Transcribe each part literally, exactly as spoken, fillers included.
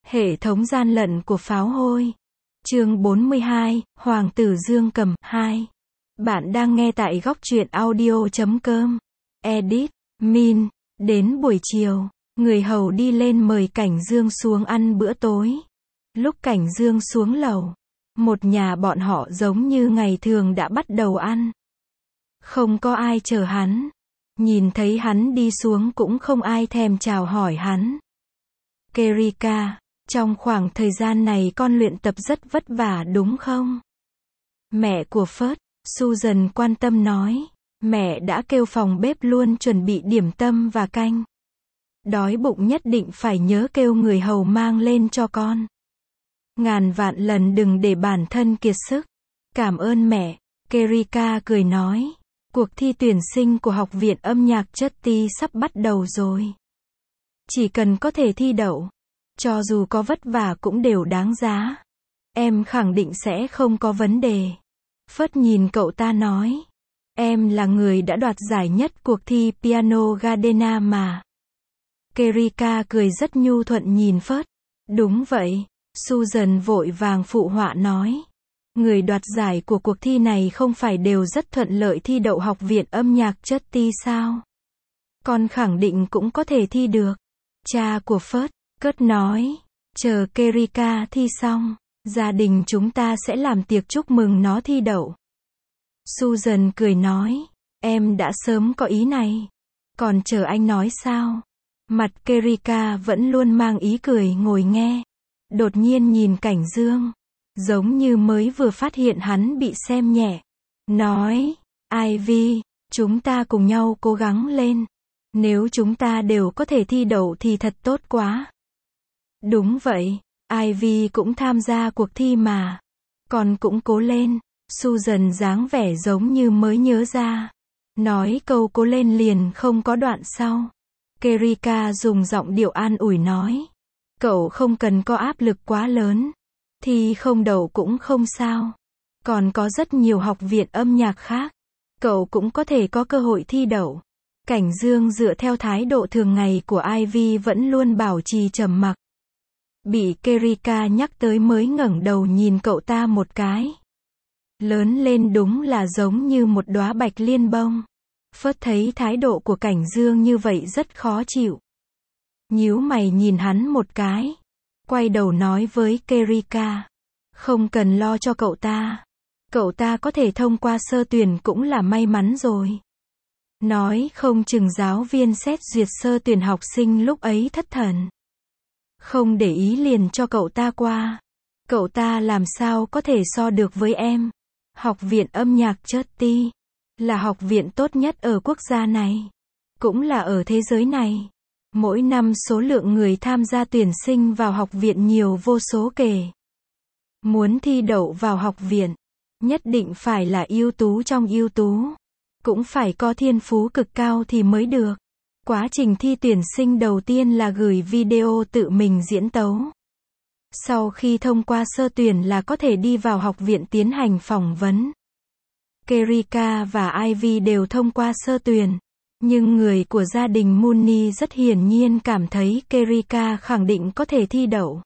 Hệ thống gian lận của pháo hôi. Chương bốn mươi hai, Hoàng tử Dương Cầm, hai. Bạn đang nghe tại góc truyện audio chấm com. Edit, Min. Đến buổi chiều, người hầu đi lên mời Cảnh Dương xuống ăn bữa tối. Lúc Cảnh Dương xuống lầu, một nhà bọn họ giống như ngày thường đã bắt đầu ăn. Không có ai chờ hắn. Nhìn thấy hắn đi xuống cũng không ai thèm chào hỏi hắn. Kerika, trong khoảng thời gian này con luyện tập rất vất vả đúng không? Mẹ của Phớt, Susan quan tâm nói. Mẹ đã kêu phòng bếp luôn chuẩn bị điểm tâm và canh. Đói bụng nhất định phải nhớ kêu người hầu mang lên cho con. Ngàn vạn lần đừng để bản thân kiệt sức. Cảm ơn mẹ, Kerika cười nói. Cuộc thi tuyển sinh của Học viện âm nhạc Chutty sắp bắt đầu rồi. Chỉ cần có thể thi đậu, cho dù có vất vả cũng đều đáng giá. Em khẳng định sẽ không có vấn đề. Phớt nhìn cậu ta nói. Em là người đã đoạt giải nhất cuộc thi piano Gardena mà. Kerika cười rất nhu thuận nhìn Phớt. Đúng vậy, Susan vội vàng phụ họa nói. Người đoạt giải của cuộc thi này không phải đều rất thuận lợi thi đậu Học viện âm nhạc Chutty sao? Con khẳng định cũng có thể thi được. Cha của Phớt, Cớt nói. Chờ Kerika thi xong, gia đình chúng ta sẽ làm tiệc chúc mừng nó thi đậu. Susan cười nói. Em đã sớm có ý này. Còn chờ anh nói sao? Mặt Kerika vẫn luôn mang ý cười ngồi nghe. Đột nhiên nhìn Cảnh Dương. Giống như mới vừa phát hiện hắn bị xem nhẹ. Nói. Ivy, chúng ta cùng nhau cố gắng lên. Nếu chúng ta đều có thể thi đậu thì thật tốt quá. Đúng vậy, Ivy cũng tham gia cuộc thi mà. Con cũng cố lên. Susan dáng vẻ giống như mới nhớ ra. Nói câu cố lên liền không có đoạn sau. Kerika dùng giọng điệu an ủi nói. Cậu không cần có áp lực quá lớn. Thi không đậu cũng không sao. Còn có rất nhiều học viện âm nhạc khác. Cậu cũng có thể có cơ hội thi đậu. Cảnh Dương dựa theo thái độ thường ngày của Ivy vẫn luôn bảo trì trầm mặc. Bị Kerika nhắc tới mới ngẩng đầu nhìn cậu ta một cái. Lớn lên đúng là giống như một đóa bạch liên bông. Phớt thấy thái độ của Cảnh Dương như vậy rất khó chịu. Nhíu mày nhìn hắn một cái. Quay đầu nói với Kerika. Không cần lo cho cậu ta. Cậu ta có thể thông qua sơ tuyển cũng là may mắn rồi. Nói không chừng giáo viên xét duyệt sơ tuyển học sinh lúc ấy thất thần. Không để ý liền cho cậu ta qua. Cậu ta làm sao có thể so được với em. Học viện âm nhạc Chutty là học viện tốt nhất ở quốc gia này. Cũng là ở thế giới này. Mỗi năm số lượng người tham gia tuyển sinh vào học viện nhiều vô số kể. Muốn thi đậu vào học viện, nhất định phải là ưu tú trong ưu tú. Cũng phải có thiên phú cực cao thì mới được. Quá trình thi tuyển sinh đầu tiên là gửi video tự mình diễn tấu. Sau khi thông qua sơ tuyển là có thể đi vào học viện tiến hành phỏng vấn. Kerika và Ivy đều thông qua sơ tuyển. Nhưng người của gia đình Mooney rất hiển nhiên cảm thấy Kerika khẳng định có thể thi đậu.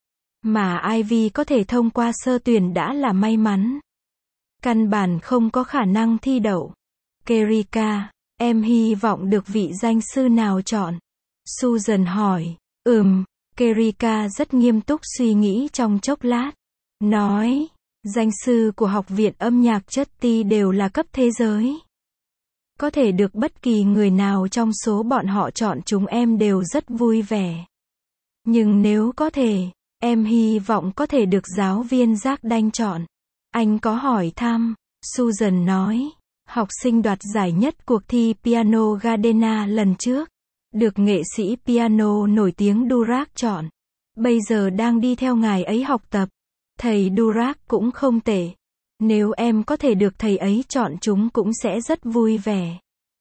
Mà Ivy có thể thông qua sơ tuyển đã là may mắn. Căn bản không có khả năng thi đậu. Kerika, em hy vọng được vị danh sư nào chọn? Susan hỏi. Ừm, Kerika rất nghiêm túc suy nghĩ trong chốc lát. Nói, danh sư của Học viện âm nhạc Chutty đều là cấp thế giới. Có thể được bất kỳ người nào trong số bọn họ chọn chúng em đều rất vui vẻ. Nhưng nếu có thể, em hy vọng có thể được giáo viên Jack Đanh chọn. Anh có hỏi thăm. Susan nói. Học sinh đoạt giải nhất cuộc thi piano Gardena lần trước. Được nghệ sĩ piano nổi tiếng Durack chọn. Bây giờ đang đi theo ngài ấy học tập. Thầy Durack cũng không tệ. Nếu em có thể được thầy ấy chọn chúng cũng sẽ rất vui vẻ.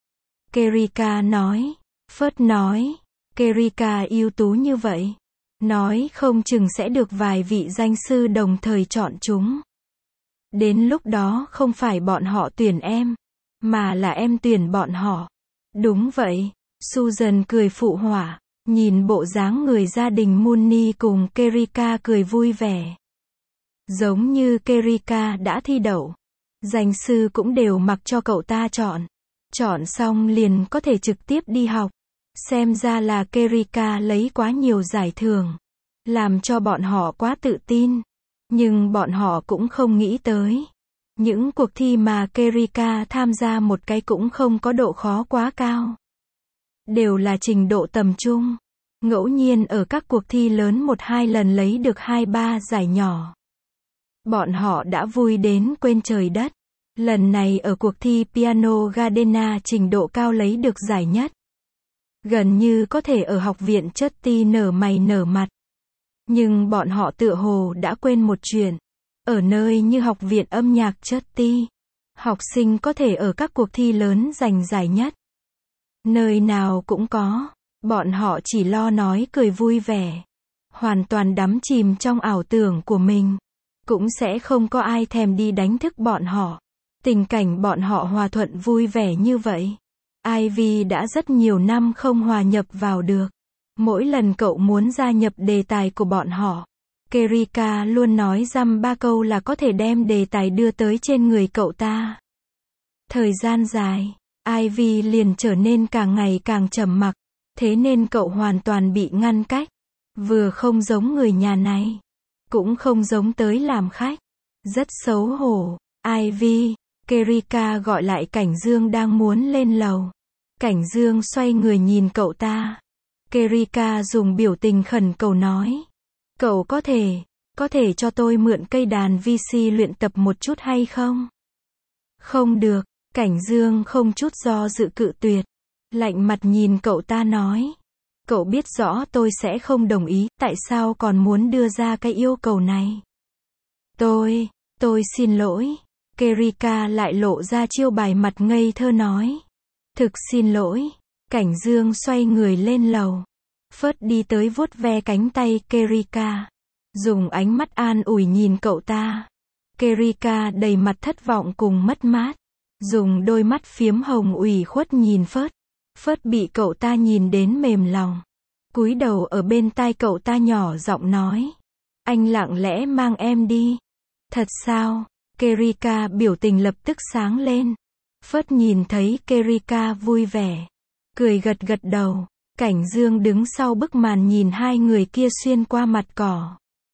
Kerika nói. Phớt nói. Kerika ưu tú như vậy. Nói không chừng sẽ được vài vị danh sư đồng thời chọn chúng. Đến lúc đó không phải bọn họ tuyển em, mà là em tuyển bọn họ. Đúng vậy. Susan cười phụ họa. Nhìn bộ dáng người gia đình Mooney cùng Kerika cười vui vẻ. Giống như Kerika đã thi đậu. Danh sư cũng đều mặc cho cậu ta chọn. Chọn xong liền có thể trực tiếp đi học. Xem ra là Kerika lấy quá nhiều giải thưởng. Làm cho bọn họ quá tự tin. Nhưng bọn họ cũng không nghĩ tới. Những cuộc thi mà Kerika tham gia một cái cũng không có độ khó quá cao. Đều là trình độ tầm trung. Ngẫu nhiên ở các cuộc thi lớn một hai lần lấy được hai ba giải nhỏ. Bọn họ đã vui đến quên trời đất. Lần này ở cuộc thi piano Gardena trình độ cao lấy được giải nhất. Gần như có thể ở học viện chất ti nở mày nở mặt. Nhưng bọn họ tựa hồ đã quên một chuyện. Ở nơi như học viện âm nhạc chất ti, học sinh có thể ở các cuộc thi lớn giành giải nhất. Nơi nào cũng có. Bọn họ chỉ lo nói cười vui vẻ. Hoàn toàn đắm chìm trong ảo tưởng của mình. Cũng sẽ không có ai thèm đi đánh thức bọn họ. Tình cảnh bọn họ hòa thuận vui vẻ như vậy. Ivy đã rất nhiều năm không hòa nhập vào được. Mỗi lần cậu muốn gia nhập đề tài của bọn họ, Kerika luôn nói dăm ba câu là có thể đem đề tài đưa tới trên người cậu ta. Thời gian dài, Ivy liền trở nên càng ngày càng trầm mặc. Thế nên cậu hoàn toàn bị ngăn cách. Vừa không giống người nhà này, cũng không giống tới làm khách. Rất xấu hổ. Ivy, Kerika gọi lại Cảnh Dương đang muốn lên lầu. Cảnh Dương xoay người nhìn cậu ta. Kerika dùng biểu tình khẩn cầu nói. Cậu có thể, có thể cho tôi mượn cây đàn vi xi luyện tập một chút hay không? Không được, Cảnh Dương không chút do dự cự tuyệt. Lạnh mặt nhìn cậu ta nói. Cậu biết rõ tôi sẽ không đồng ý, tại sao còn muốn đưa ra cái yêu cầu này? Tôi, tôi xin lỗi. Kerika lại lộ ra chiêu bài mặt ngây thơ nói. Thực xin lỗi. Cảnh Dương xoay người lên lầu. Phớt đi tới vuốt ve cánh tay Kerika. Dùng ánh mắt an ủi nhìn cậu ta. Kerika đầy mặt thất vọng cùng mất mát. Dùng đôi mắt phiếm hồng ủy khuất nhìn Phớt. Phớt bị cậu ta nhìn đến mềm lòng. Cúi đầu ở bên tai cậu ta nhỏ giọng nói. Anh lặng lẽ mang em đi. Thật sao? Kerika biểu tình lập tức sáng lên. Phớt nhìn thấy Kerika vui vẻ. Cười gật gật đầu. Cảnh Dương đứng sau bức màn nhìn hai người kia xuyên qua mặt cỏ.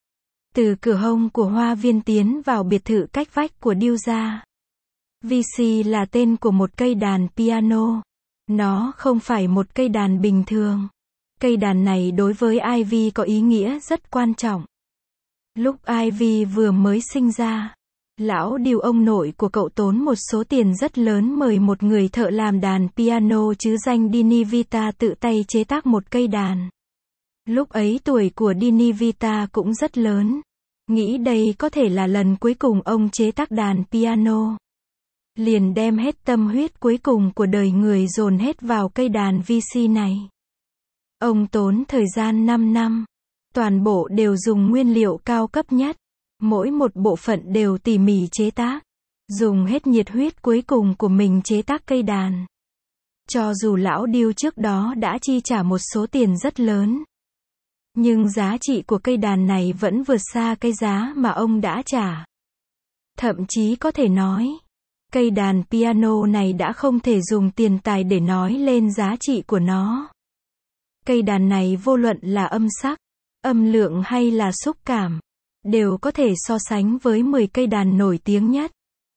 Từ cửa hông của hoa viên tiến vào biệt thự cách vách của Điêu gia. vi xi là tên của một cây đàn piano. Nó không phải một cây đàn bình thường. Cây đàn này đối với Ivy có ý nghĩa rất quan trọng. Lúc Ivy vừa mới sinh ra, lão Điêu ông nội của cậu tốn một số tiền rất lớn mời một người thợ làm đàn piano chứ danh Dinivita tự tay chế tác một cây đàn. Lúc ấy tuổi của Dinivita cũng rất lớn. Nghĩ đây có thể là lần cuối cùng ông chế tác đàn piano. Liền đem hết tâm huyết cuối cùng của đời người dồn hết vào cây đàn vi xi này. Ông tốn thời gian năm năm. Toàn bộ đều dùng nguyên liệu cao cấp nhất. Mỗi một bộ phận đều tỉ mỉ chế tác. Dùng hết nhiệt huyết cuối cùng của mình chế tác cây đàn. Cho dù lão Điêu trước đó đã chi trả một số tiền rất lớn. Nhưng giá trị của cây đàn này vẫn vượt xa cái giá mà ông đã trả. Thậm chí có thể nói, cây đàn piano này đã không thể dùng tiền tài để nói lên giá trị của nó. Cây đàn này vô luận là âm sắc, âm lượng hay là xúc cảm, đều có thể so sánh với mười cây đàn nổi tiếng nhất.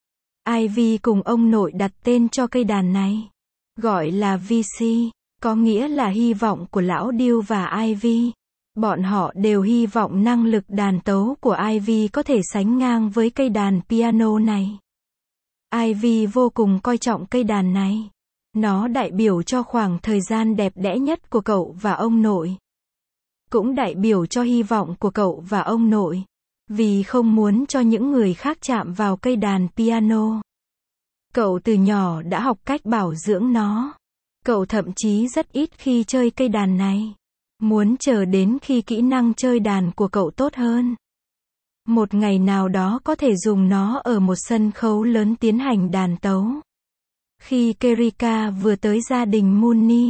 Ivy cùng ông nội đặt tên cho cây đàn này. Gọi là vi xi, có nghĩa là hy vọng của lão Điêu và Ivy. Bọn họ đều hy vọng năng lực đàn tấu của Ivy có thể sánh ngang với cây đàn piano này. Ivy vô cùng coi trọng cây đàn này. Nó đại biểu cho khoảng thời gian đẹp đẽ nhất của cậu và ông nội. Cũng đại biểu cho hy vọng của cậu và ông nội. Vì không muốn cho những người khác chạm vào cây đàn piano. Cậu từ nhỏ đã học cách bảo dưỡng nó. Cậu thậm chí rất ít khi chơi cây đàn này. Muốn chờ đến khi kỹ năng chơi đàn của cậu tốt hơn. Một ngày nào đó có thể dùng nó ở một sân khấu lớn tiến hành đàn tấu. Khi Kerika vừa tới gia đình Mooney,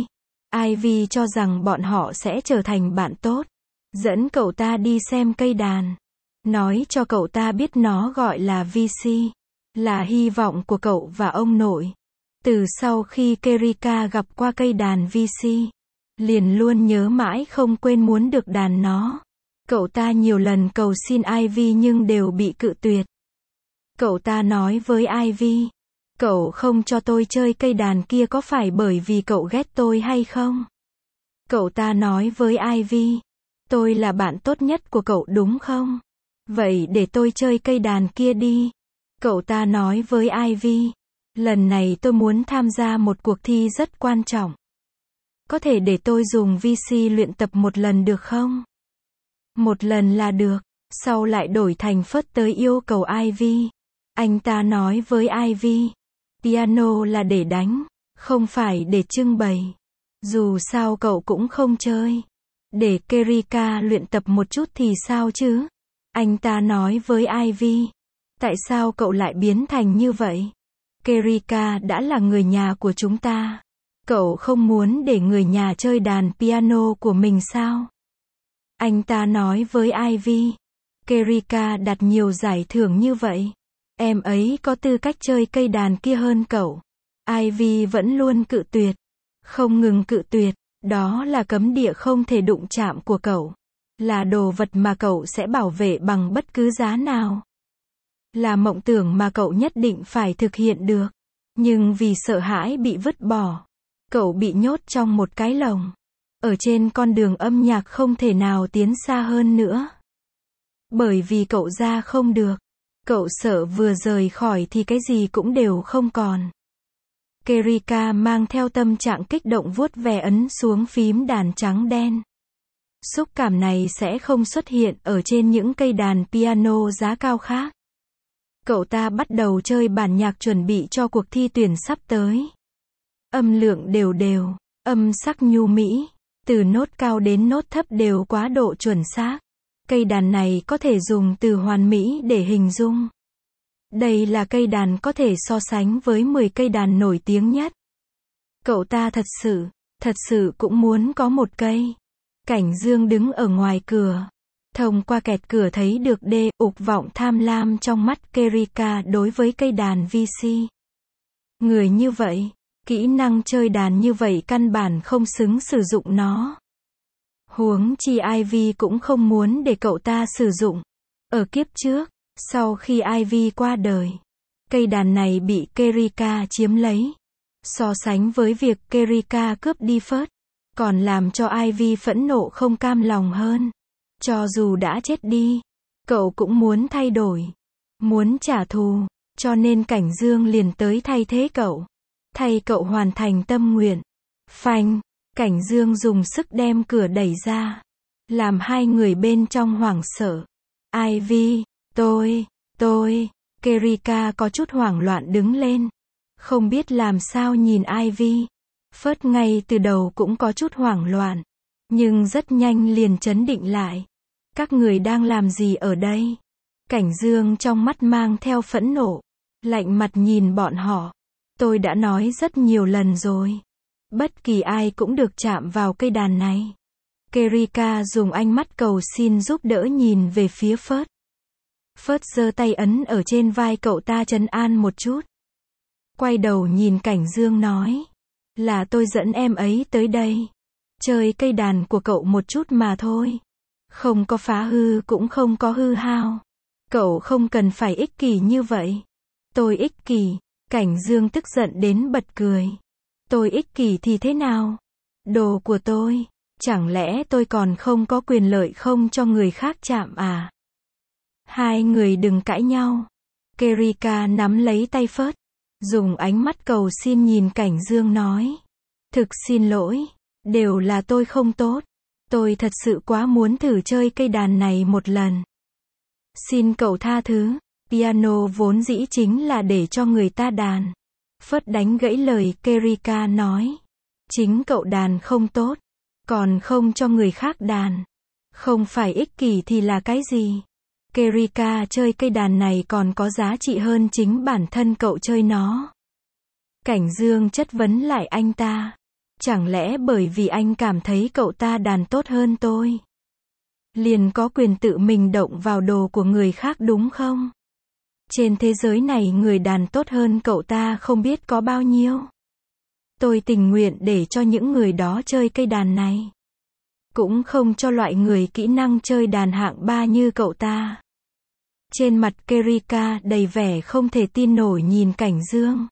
Ivy cho rằng bọn họ sẽ trở thành bạn tốt. Dẫn cậu ta đi xem cây đàn. Nói cho cậu ta biết nó gọi là vê xê. Là hy vọng của cậu và ông nội. Từ sau khi Kerika gặp qua cây đàn vê xê, liền luôn nhớ mãi không quên muốn được đàn nó. Cậu ta nhiều lần cầu xin Ivy nhưng đều bị cự tuyệt. Cậu ta nói với Ivy, cậu không cho tôi chơi cây đàn kia có phải bởi vì cậu ghét tôi hay không? Cậu ta nói với Ivy, tôi là bạn tốt nhất của cậu đúng không? Vậy để tôi chơi cây đàn kia đi. Cậu ta nói với Ivy, lần này tôi muốn tham gia một cuộc thi rất quan trọng. Có thể để tôi dùng vê xê luyện tập một lần được không? Một lần là được. Sau lại đổi thành phớt tới yêu cầu Ivy. Anh ta nói với Ivy, piano là để đánh, không phải để trưng bày. Dù sao cậu cũng không chơi. Để Kerika luyện tập một chút thì sao chứ? Anh ta nói với Ivy, tại sao cậu lại biến thành như vậy? Kerika đã là người nhà của chúng ta. Cậu không muốn để người nhà chơi đàn piano của mình sao? Anh ta nói với Ivy, Kerika đạt nhiều giải thưởng như vậy. Em ấy có tư cách chơi cây đàn kia hơn cậu. Ivy vẫn luôn cự tuyệt. Không ngừng cự tuyệt. Đó là cấm địa không thể đụng chạm của cậu. Là đồ vật mà cậu sẽ bảo vệ bằng bất cứ giá nào. Là mộng tưởng mà cậu nhất định phải thực hiện được. Nhưng vì sợ hãi bị vứt bỏ, cậu bị nhốt trong một cái lồng. Ở trên con đường âm nhạc không thể nào tiến xa hơn nữa. Bởi vì cậu ra không được. Cậu sợ vừa rời khỏi thì cái gì cũng đều không còn. Kerika mang theo tâm trạng kích động vuốt ve ấn xuống phím đàn trắng đen. Xúc cảm này sẽ không xuất hiện ở trên những cây đàn piano giá cao khác. Cậu ta bắt đầu chơi bản nhạc chuẩn bị cho cuộc thi tuyển sắp tới. Âm lượng đều đều, âm sắc nhu mỹ, từ nốt cao đến nốt thấp đều quá độ chuẩn xác. Cây đàn này có thể dùng từ hoàn mỹ để hình dung. Đây là cây đàn có thể so sánh với mười cây đàn nổi tiếng nhất. Cậu ta thật sự, thật sự cũng muốn có một cây. Cảnh Dương đứng ở ngoài cửa. Thông qua kẹt cửa thấy được đê ục vọng tham lam trong mắt Kerika đối với cây đàn vê xê. Người như vậy, kỹ năng chơi đàn như vậy căn bản không xứng sử dụng nó. Huống chi Ivy cũng không muốn để cậu ta sử dụng. Ở kiếp trước, sau khi Ivy qua đời, cây đàn này bị Kerika chiếm lấy. So sánh với việc Kerika cướp đi phớt, còn làm cho Ivy phẫn nộ không cam lòng hơn. Cho dù đã chết đi, cậu cũng muốn thay đổi, muốn trả thù, cho nên Cảnh Dương liền tới thay thế cậu. Thay cậu hoàn thành tâm nguyện. Phanh, Cảnh Dương dùng sức đem cửa đẩy ra, làm hai người bên trong hoảng sợ. Ivy, tôi, tôi, Kerika có chút hoảng loạn đứng lên. Không biết làm sao nhìn Ivy. Phớt ngay từ đầu cũng có chút hoảng loạn. Nhưng rất nhanh liền trấn định lại. Các người đang làm gì ở đây? Cảnh Dương trong mắt mang theo phẫn nộ. Lạnh mặt nhìn bọn họ. Tôi đã nói rất nhiều lần rồi. Bất kỳ ai cũng được chạm vào cây đàn này. Kerika dùng ánh mắt cầu xin giúp đỡ nhìn về phía Phớt. Phớt giơ tay ấn ở trên vai cậu ta trấn an một chút. Quay đầu nhìn Cảnh Dương nói. Là tôi dẫn em ấy tới đây. Chơi cây đàn của cậu một chút mà thôi. Không có phá hư cũng không có hư hao. Cậu không cần phải ích kỷ như vậy. Tôi ích kỷ. Cảnh Dương tức giận đến bật cười. Tôi ích kỷ thì thế nào? Đồ của tôi. Chẳng lẽ tôi còn không có quyền lợi không cho người khác chạm à? Hai người đừng cãi nhau. Kerika nắm lấy tay Phớt. Dùng ánh mắt cầu xin nhìn Cảnh Dương nói. Thực xin lỗi. Đều là tôi không tốt. Tôi thật sự quá muốn thử chơi cây đàn này một lần. Xin cậu tha thứ. Piano vốn dĩ chính là để cho người ta đàn. Phớt đánh gãy lời Kerika nói. Chính cậu đàn không tốt. Còn không cho người khác đàn. Không phải ích kỷ thì là cái gì? Kerika chơi cây đàn này còn có giá trị hơn chính bản thân cậu chơi nó. Cảnh Dương chất vấn lại anh ta. Chẳng lẽ bởi vì anh cảm thấy cậu ta đàn tốt hơn tôi, liền có quyền tự mình động vào đồ của người khác đúng không? Trên thế giới này người đàn tốt hơn cậu ta không biết có bao nhiêu. Tôi tình nguyện để cho những người đó chơi cây đàn này. Cũng không cho loại người kỹ năng chơi đàn hạng ba như cậu ta. Trên mặt Kerika đầy vẻ không thể tin nổi nhìn Cảnh Dương.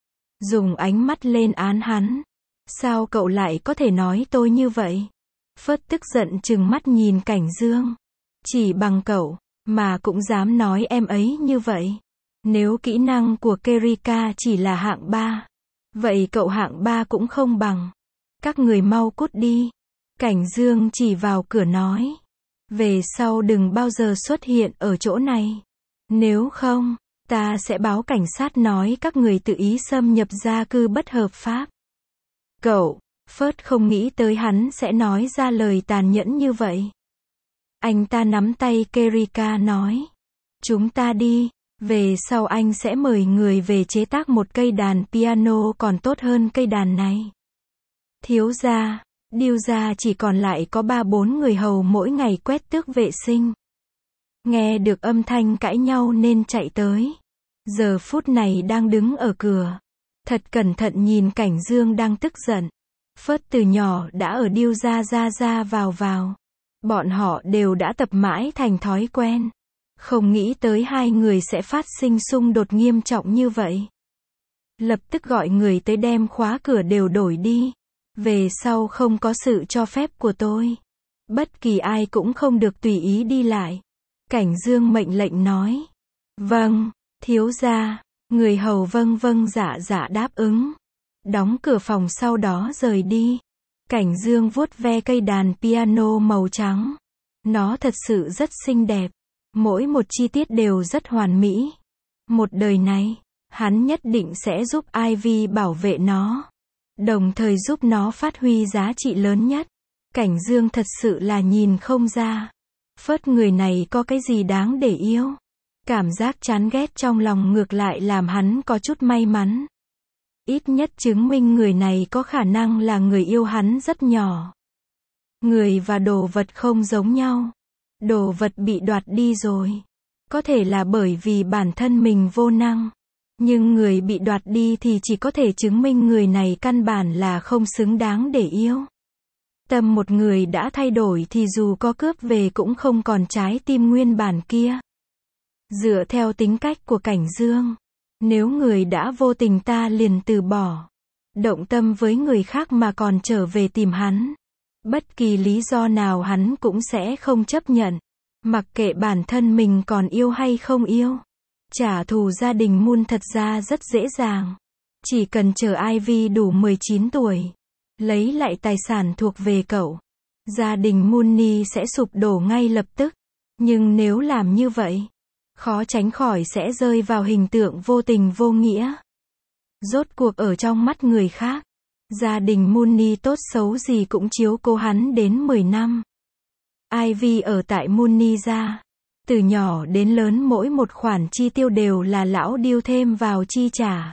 Dùng ánh mắt lên án hắn. Sao cậu lại có thể nói tôi như vậy? Phớt tức giận trừng mắt nhìn Cảnh Dương. Chỉ bằng cậu, mà cũng dám nói em ấy như vậy. Nếu kỹ năng của Kerika chỉ là hạng ba, vậy cậu hạng ba cũng không bằng. Các người mau cút đi. Cảnh Dương chỉ vào cửa nói. Về sau đừng bao giờ xuất hiện ở chỗ này. Nếu không, ta sẽ báo cảnh sát nói các người tự ý xâm nhập gia cư bất hợp pháp. Cậu, Phớt không nghĩ tới hắn sẽ nói ra lời tàn nhẫn như vậy. Anh ta nắm tay Kerika nói. Chúng ta đi, về sau anh sẽ mời người về chế tác một cây đàn piano còn tốt hơn cây đàn này. Thiếu gia, Điêu gia chỉ còn lại có ba bốn người hầu mỗi ngày quét tước vệ sinh. Nghe được âm thanh cãi nhau nên chạy tới. Giờ phút này đang đứng ở cửa. Thật cẩn thận nhìn Cảnh Dương đang tức giận. Phớt từ nhỏ đã ở Điêu gia ra ra vào vào. Bọn họ đều đã tập mãi thành thói quen. Không nghĩ tới hai người sẽ phát sinh xung đột nghiêm trọng như vậy. Lập tức gọi người tới đem khóa cửa đều đổi đi. Về sau không có sự cho phép của tôi. Bất kỳ ai cũng không được tùy ý đi lại. Cảnh Dương mệnh lệnh nói. Vâng, thiếu gia. Người hầu vâng vâng dạ dạ đáp ứng. Đóng cửa phòng sau đó rời đi. Cảnh Dương vuốt ve cây đàn piano màu trắng. Nó thật sự rất xinh đẹp. Mỗi một chi tiết đều rất hoàn mỹ. Một đời này, hắn nhất định sẽ giúp Ivy bảo vệ nó. Đồng thời giúp nó phát huy giá trị lớn nhất. Cảnh Dương thật sự là nhìn không ra. Phớt người này có cái gì đáng để yêu. Cảm giác chán ghét trong lòng ngược lại làm hắn có chút may mắn. Ít nhất chứng minh người này có khả năng là người yêu hắn rất nhỏ. Người và đồ vật không giống nhau. Đồ vật bị đoạt đi rồi. Có thể là bởi vì bản thân mình vô năng. Nhưng người bị đoạt đi thì chỉ có thể chứng minh người này căn bản là không xứng đáng để yêu. Tâm một người đã thay đổi thì dù có cướp về cũng không còn trái tim nguyên bản kia. Dựa theo tính cách của Cảnh Dương, nếu người đã vô tình ta liền từ bỏ. Động tâm với người khác mà còn trở về tìm hắn. Bất kỳ lý do nào hắn cũng sẽ không chấp nhận. Mặc kệ bản thân mình còn yêu hay không yêu. Trả thù gia đình Moon thật ra rất dễ dàng. Chỉ cần chờ Ivy đủ mười chín tuổi. Lấy lại tài sản thuộc về cậu. Gia đình Mooney sẽ sụp đổ ngay lập tức. Nhưng nếu làm như vậy, khó tránh khỏi sẽ rơi vào hình tượng vô tình vô nghĩa. Rốt cuộc ở trong mắt người khác, gia đình Mooney tốt xấu gì cũng chiếu cố hắn đến mười năm. Ivy ở tại Mooney gia. Từ nhỏ đến lớn mỗi một khoản chi tiêu đều là lão Điêu thêm vào chi trả.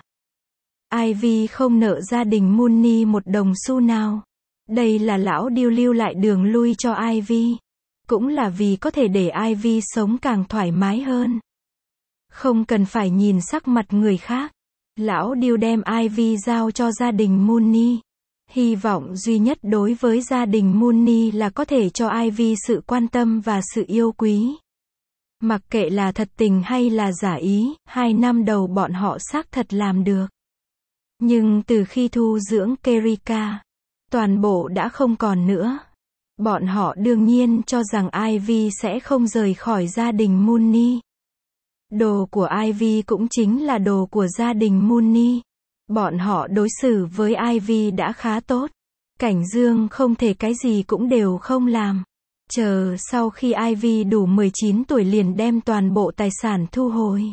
Ivy không nợ gia đình Mooney một đồng xu nào. Đây là lão Điêu lưu lại đường lui cho Ivy. Cũng là vì có thể để Ivy sống càng thoải mái hơn. Không cần phải nhìn sắc mặt người khác. Lão Điêu đem Ivy giao cho gia đình Mooney. Hy vọng duy nhất đối với gia đình Mooney là có thể cho Ivy sự quan tâm và sự yêu quý. Mặc kệ là thật tình hay là giả ý, hai năm đầu bọn họ xác thật làm được. Nhưng từ khi thu dưỡng Kerika, toàn bộ đã không còn nữa. Bọn họ đương nhiên cho rằng Ivy sẽ không rời khỏi gia đình Mooney. Đồ của Ivy cũng chính là đồ của gia đình Mooney. Bọn họ đối xử với Ivy đã khá tốt. Cảnh Dương không thể cái gì cũng đều không làm. Chờ sau khi Ivy đủ mười chín tuổi liền đem toàn bộ tài sản thu hồi.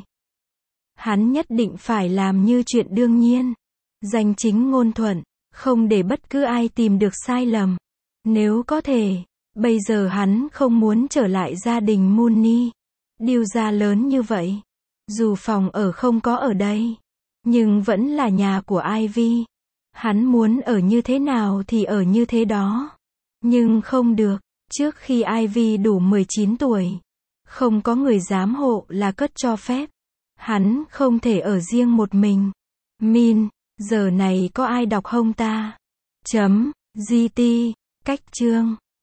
Hắn nhất định phải làm như chuyện đương nhiên. Danh chính ngôn thuận, không để bất cứ ai tìm được sai lầm. Nếu có thể, bây giờ hắn không muốn trở lại gia đình Mooney. Điêu gia lớn như vậy. Dù phòng ở không có ở đây, nhưng vẫn là nhà của Ivy. Hắn muốn ở như thế nào thì ở như thế đó. Nhưng không được. Trước khi Ivy đủ mười chín tuổi, không có người giám hộ là cất cho phép. Hắn không thể ở riêng một mình. Min, giờ này có ai đọc không ta? Chấm, giê tê, cách chương.